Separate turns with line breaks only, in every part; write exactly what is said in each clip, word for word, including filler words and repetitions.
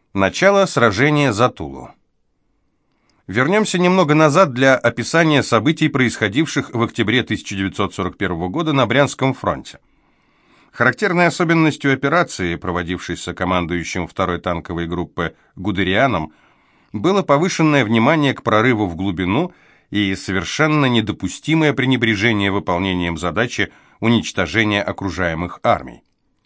Начало сражения за Тулу. Вернемся немного назад для описания событий, происходивших в октябре тысяча девятьсот сорок первого года на Брянском фронте. Характерной особенностью операции, проводившейся командующим второй танковой группы Гудерианом, было повышенное внимание к прорыву в глубину и совершенно недопустимое пренебрежение выполнением задачи уничтожения окружаемых армий.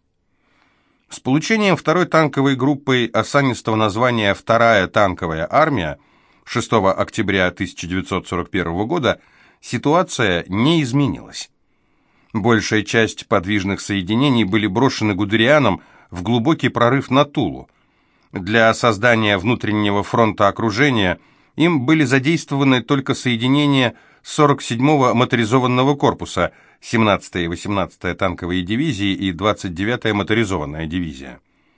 С получением второй танковой группы осанистого названия «Вторая танковая армия» шестого октября тысяча девятьсот сорок первого года ситуация не изменилась. Большая часть подвижных соединений были брошены Гудерианом в глубокий прорыв на Тулу. Для создания внутреннего фронта окружения им были задействованы только соединения сорок седьмого моторизованного корпуса, семнадцатая и восемнадцатая танковые дивизии и двадцать девятая моторизованная дивизия.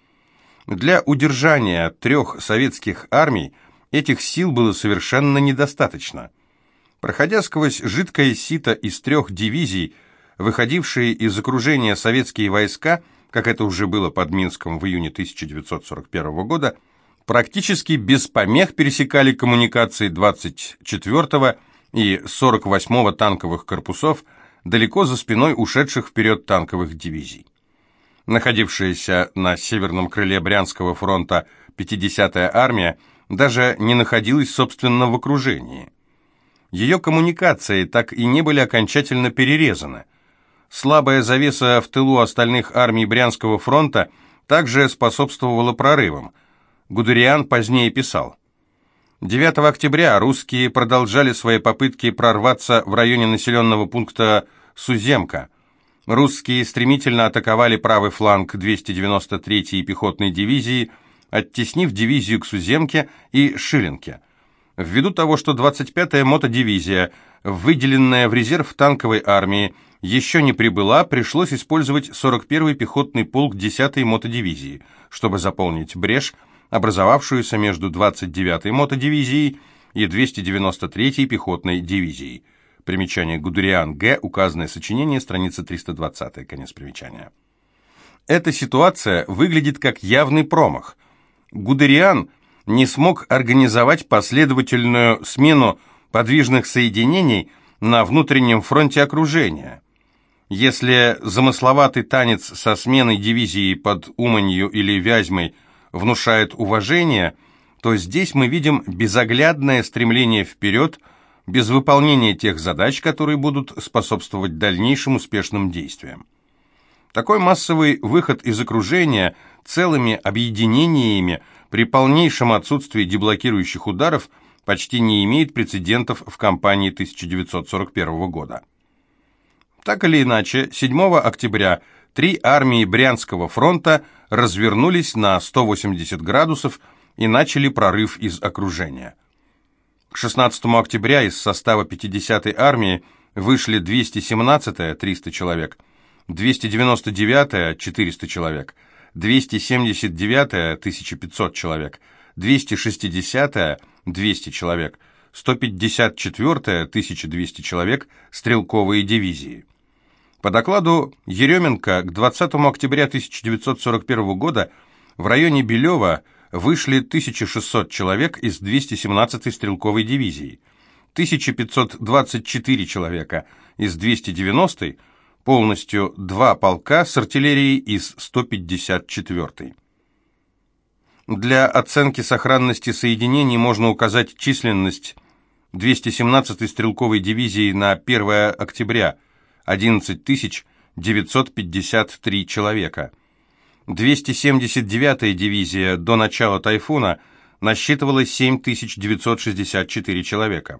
Для удержания трех советских армий этих сил было совершенно недостаточно. Проходя сквозь жидкое сито из трех дивизий, выходившие из окружения советские войска, как это уже было под Минском в июне тысяча девятьсот сорок первого года, практически без помех пересекали коммуникации двадцать четвёртого и сорок восьмого танковых корпусов далеко за спиной ушедших вперед танковых дивизий. Находившаяся на северном крыле Брянского фронта пятидесятая армия даже не находилась, собственно, в окружении. Ее коммуникации так и не были окончательно перерезаны. Слабая завеса в тылу остальных армий Брянского фронта также способствовала прорывам. Гудериан позднее писал: девятого октября русские продолжали свои попытки прорваться в районе населенного пункта Суземка. Русские стремительно атаковали правый фланг двести девяносто третьей пехотной дивизии, оттеснив дивизию к Суземке и Шилинке. Ввиду того, что двадцать пятая мотодивизия, выделенная в резерв танковой армии, еще не прибыла, пришлось использовать сорок первый пехотный полк десятой мотодивизии, чтобы заполнить брешь, образовавшуюся между двадцать девятой мотодивизией и двести девяносто третьей пехотной дивизией. Примечание Гудериан Г. Указанное сочинение, страница триста двадцать, конец примечания. Эта ситуация выглядит как явный промах. Гудериан не смог организовать последовательную смену подвижных соединений на внутреннем фронте окружения. Если замысловатый танец со сменой дивизии под Уманью или Вязьмой внушает уважение, то здесь мы видим безоглядное стремление вперед, без выполнения тех задач, которые будут способствовать дальнейшим успешным действиям. Такой массовый выход из окружения целыми объединениями при полнейшем отсутствии деблокирующих ударов почти не имеет прецедентов в кампании тысяча девятьсот сорок первого года. Так или иначе, седьмого октября три армии Брянского фронта развернулись на сто восемьдесят градусов и начали прорыв из окружения. К шестнадцатому октября из состава пятидесятой армии вышли двести семнадцатая триста человек, двести девяносто девятая четыреста человек, двести семьдесят девятая тысяча пятьсот человек, двести шестидесятая двести человек, сто пятьдесят четвёртая тысяча двести человек стрелковые дивизии. По докладу Еременко к двадцатому октября тысяча девятьсот сорок первого года в районе Белева вышли тысяча шестьсот человек из двести семнадцатой стрелковой дивизии, тысяча пятьсот двадцать четыре человека из двести девяностой, полностью два полка с артиллерией из сто пятьдесят четвёртой. Для оценки сохранности соединений можно указать численность двести семнадцатой стрелковой дивизии на первое октября – одиннадцать тысяч девятьсот пятьдесят три человека. двести семьдесят девятая дивизия до начала тайфуна насчитывала семь тысяч девятьсот шестьдесят четыре человека.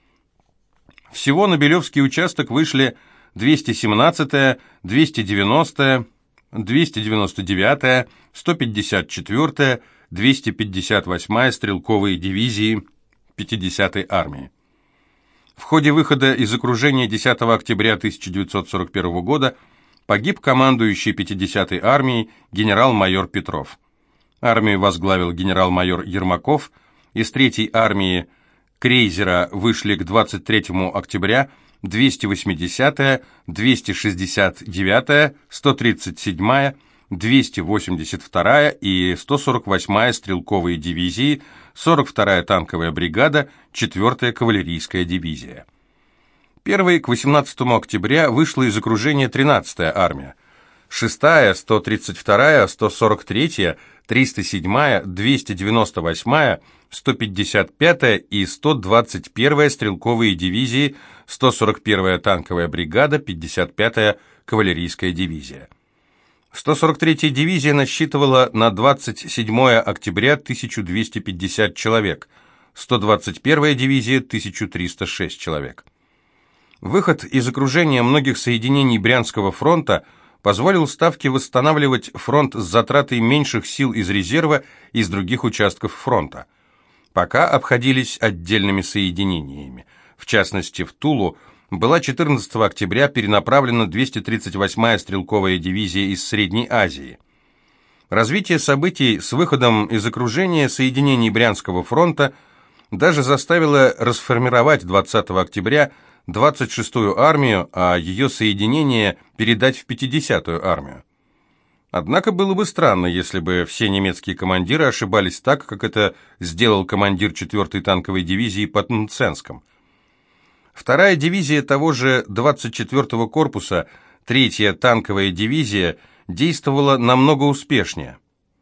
Всего на Белевский участок вышли двести семнадцатая, двести девяностая, двести девяносто девятая, сто пятьдесят четвёртая, двести пятьдесят восьмая стрелковые дивизии пятидесятой армии. В ходе выхода из окружения десятого октября тысяча девятьсот сорок первого года погиб командующий пятидесятой армией генерал-майор Петров. Армию возглавил генерал-майор Ермаков. Из третьей армии крейзера вышли к двадцать третьему октября двести восьмидесятая, двести шестьдесят девятая, сто тридцать седьмая, двести восемьдесят вторая и сто сорок восьмая стрелковые дивизии, сорок вторая танковая бригада, четвёртая кавалерийская дивизия. Первой к восемнадцатому октября вышла из окружения тринадцатая армия. шестая, сто тридцать вторая, сто сорок третья, триста седьмая, двести девяносто восьмая, сто пятьдесят пятая и сто двадцать первая стрелковые дивизии, сто сорок первая танковая бригада, пятьдесят пятая кавалерийская дивизия. сто сорок третья дивизия насчитывала на двадцать седьмое октября тысячу двести пятьдесят человек, сто двадцать первая дивизия тысячу триста шесть человек. Выход из окружения многих соединений Брянского фронта позволил Ставке восстанавливать фронт с затратой меньших сил из резерва и из других участков фронта. Пока обходились отдельными соединениями. В частности, в Тулу была четырнадцатого октября перенаправлена двести тридцать восьмая стрелковая дивизия из Средней Азии. Развитие событий с выходом из окружения соединений Брянского фронта даже заставило расформировать двадцатого октября двадцать шестую армию, а ее соединение передать в пятидесятую армию. Однако было бы странно, если бы все немецкие командиры ошибались так, как это сделал командир четвёртой танковой дивизии под Мценском. Вторая дивизия того же двадцать четвёртого корпуса, третья танковая дивизия, действовала намного успешнее.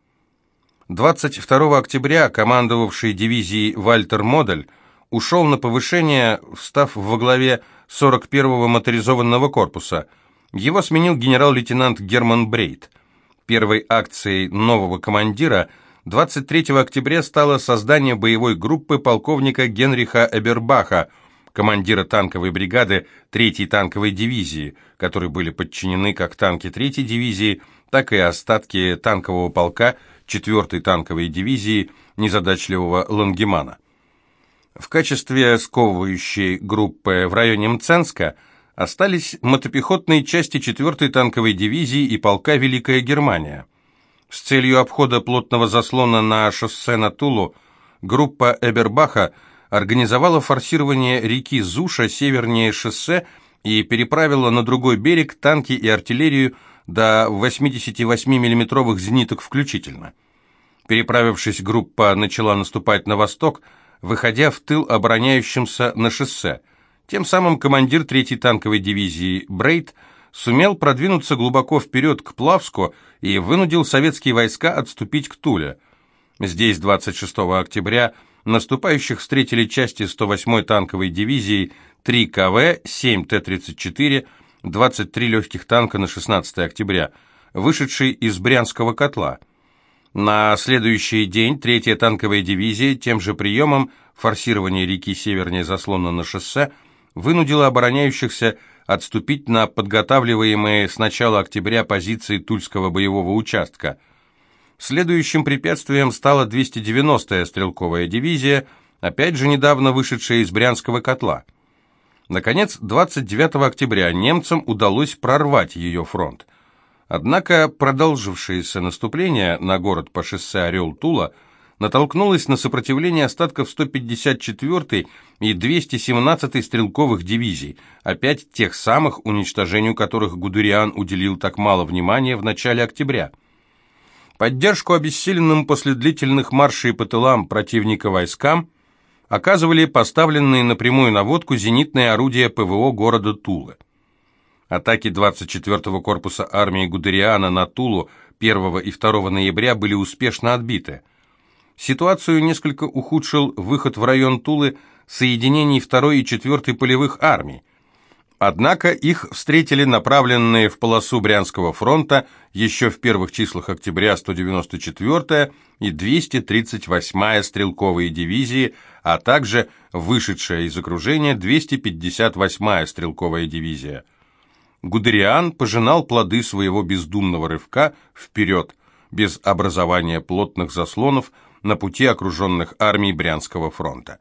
двадцать второго октября командовавший дивизией Вальтер Модель ушел на повышение, встав во главе сорок первого моторизованного корпуса. Его сменил генерал-лейтенант Герман Брейт. Первой акцией нового командира двадцать третьего октября стало создание боевой группы полковника Генриха Эбербаха, командира танковой бригады третьей танковой дивизии, которые были подчинены как танки третьей дивизии, так и остатки танкового полка четвёртой танковой дивизии незадачливого Лангемана. В качестве сковывающей группы в районе Мценска остались мотопехотные части четвёртой танковой дивизии и полка «Великая Германия». С целью обхода плотного заслона на шоссе на Тулу группа Эбербаха организовала форсирование реки Зуша севернее шоссе и переправила на другой берег танки и артиллерию до восьмидесятивосьмимиллиметровых зениток включительно. Переправившись, группа начала наступать на восток, выходя в тыл обороняющимся на шоссе. Тем самым командир третьей танковой дивизии Брейт сумел продвинуться глубоко вперед к Плавску и вынудил советские войска отступить к Туле. Здесь двадцать шестого октября наступающих встретили части сто восьмой танковой дивизии, три ка вэ, семь тэ тридцать четыре, двадцать три легких танка на шестнадцатое октября, вышедшие из Брянского котла. На следующий день третья танковая дивизия тем же приемом форсирования реки севернее заслона на шоссе вынудила обороняющихся отступить на подготавливаемые с начала октября позиции Тульского боевого участка. Следующим препятствием стала двести девяностая стрелковая дивизия, опять же недавно вышедшая из Брянского котла. Наконец, двадцать девятого октября немцам удалось прорвать ее фронт. Однако продолжившееся наступление на город по шоссе Орел-Тула натолкнулось на сопротивление остатков сто пятьдесят четвёртой и двести семнадцатой стрелковых дивизий, опять тех самых, уничтожению которых Гудериан уделил так мало внимания в начале октября. Поддержку обессиленным после длительных маршей по тылам противника войскам оказывали поставленные на прямую наводку зенитные орудия пэ вэ о города Тулы. Атаки двадцать четвёртого корпуса армии Гудериана на Тулу первого и второго ноября были успешно отбиты. Ситуацию несколько ухудшил выход в район Тулы соединений второй и четвёртой полевых армий. Однако их встретили направленные в полосу Брянского фронта еще в первых числах октября сто девяносто четвёртая и двести тридцать восьмая стрелковые дивизии, а также вышедшая из окружения двести пятьдесят восьмая стрелковая дивизия. Гудериан пожинал плоды своего бездумного рывка вперед, без образования плотных заслонов на пути окруженных армий Брянского фронта.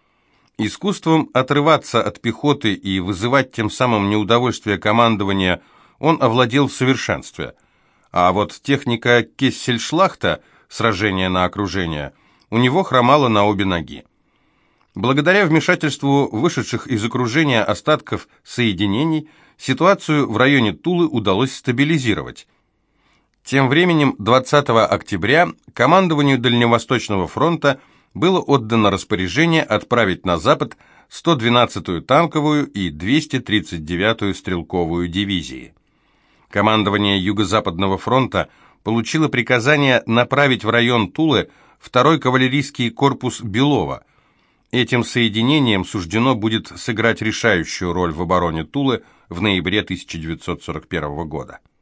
Искусством отрываться от пехоты и вызывать тем самым неудовольствие командования он овладел в совершенстве. А вот техника Кессельшлахта, сражение на окружение, у него хромала на обе ноги. Благодаря вмешательству вышедших из окружения остатков соединений, ситуацию в районе Тулы удалось стабилизировать. Тем временем, двадцатого октября командованию Дальневосточного фронта было отдано распоряжение отправить на запад сто двенадцатую танковую и двести тридцать девятую стрелковую дивизии. Командование Юго-Западного фронта получило приказание направить в район Тулы второй кавалерийский корпус Белова. Этим соединением суждено будет сыграть решающую роль в обороне Тулы в ноябре тысяча девятьсот сорок первого года.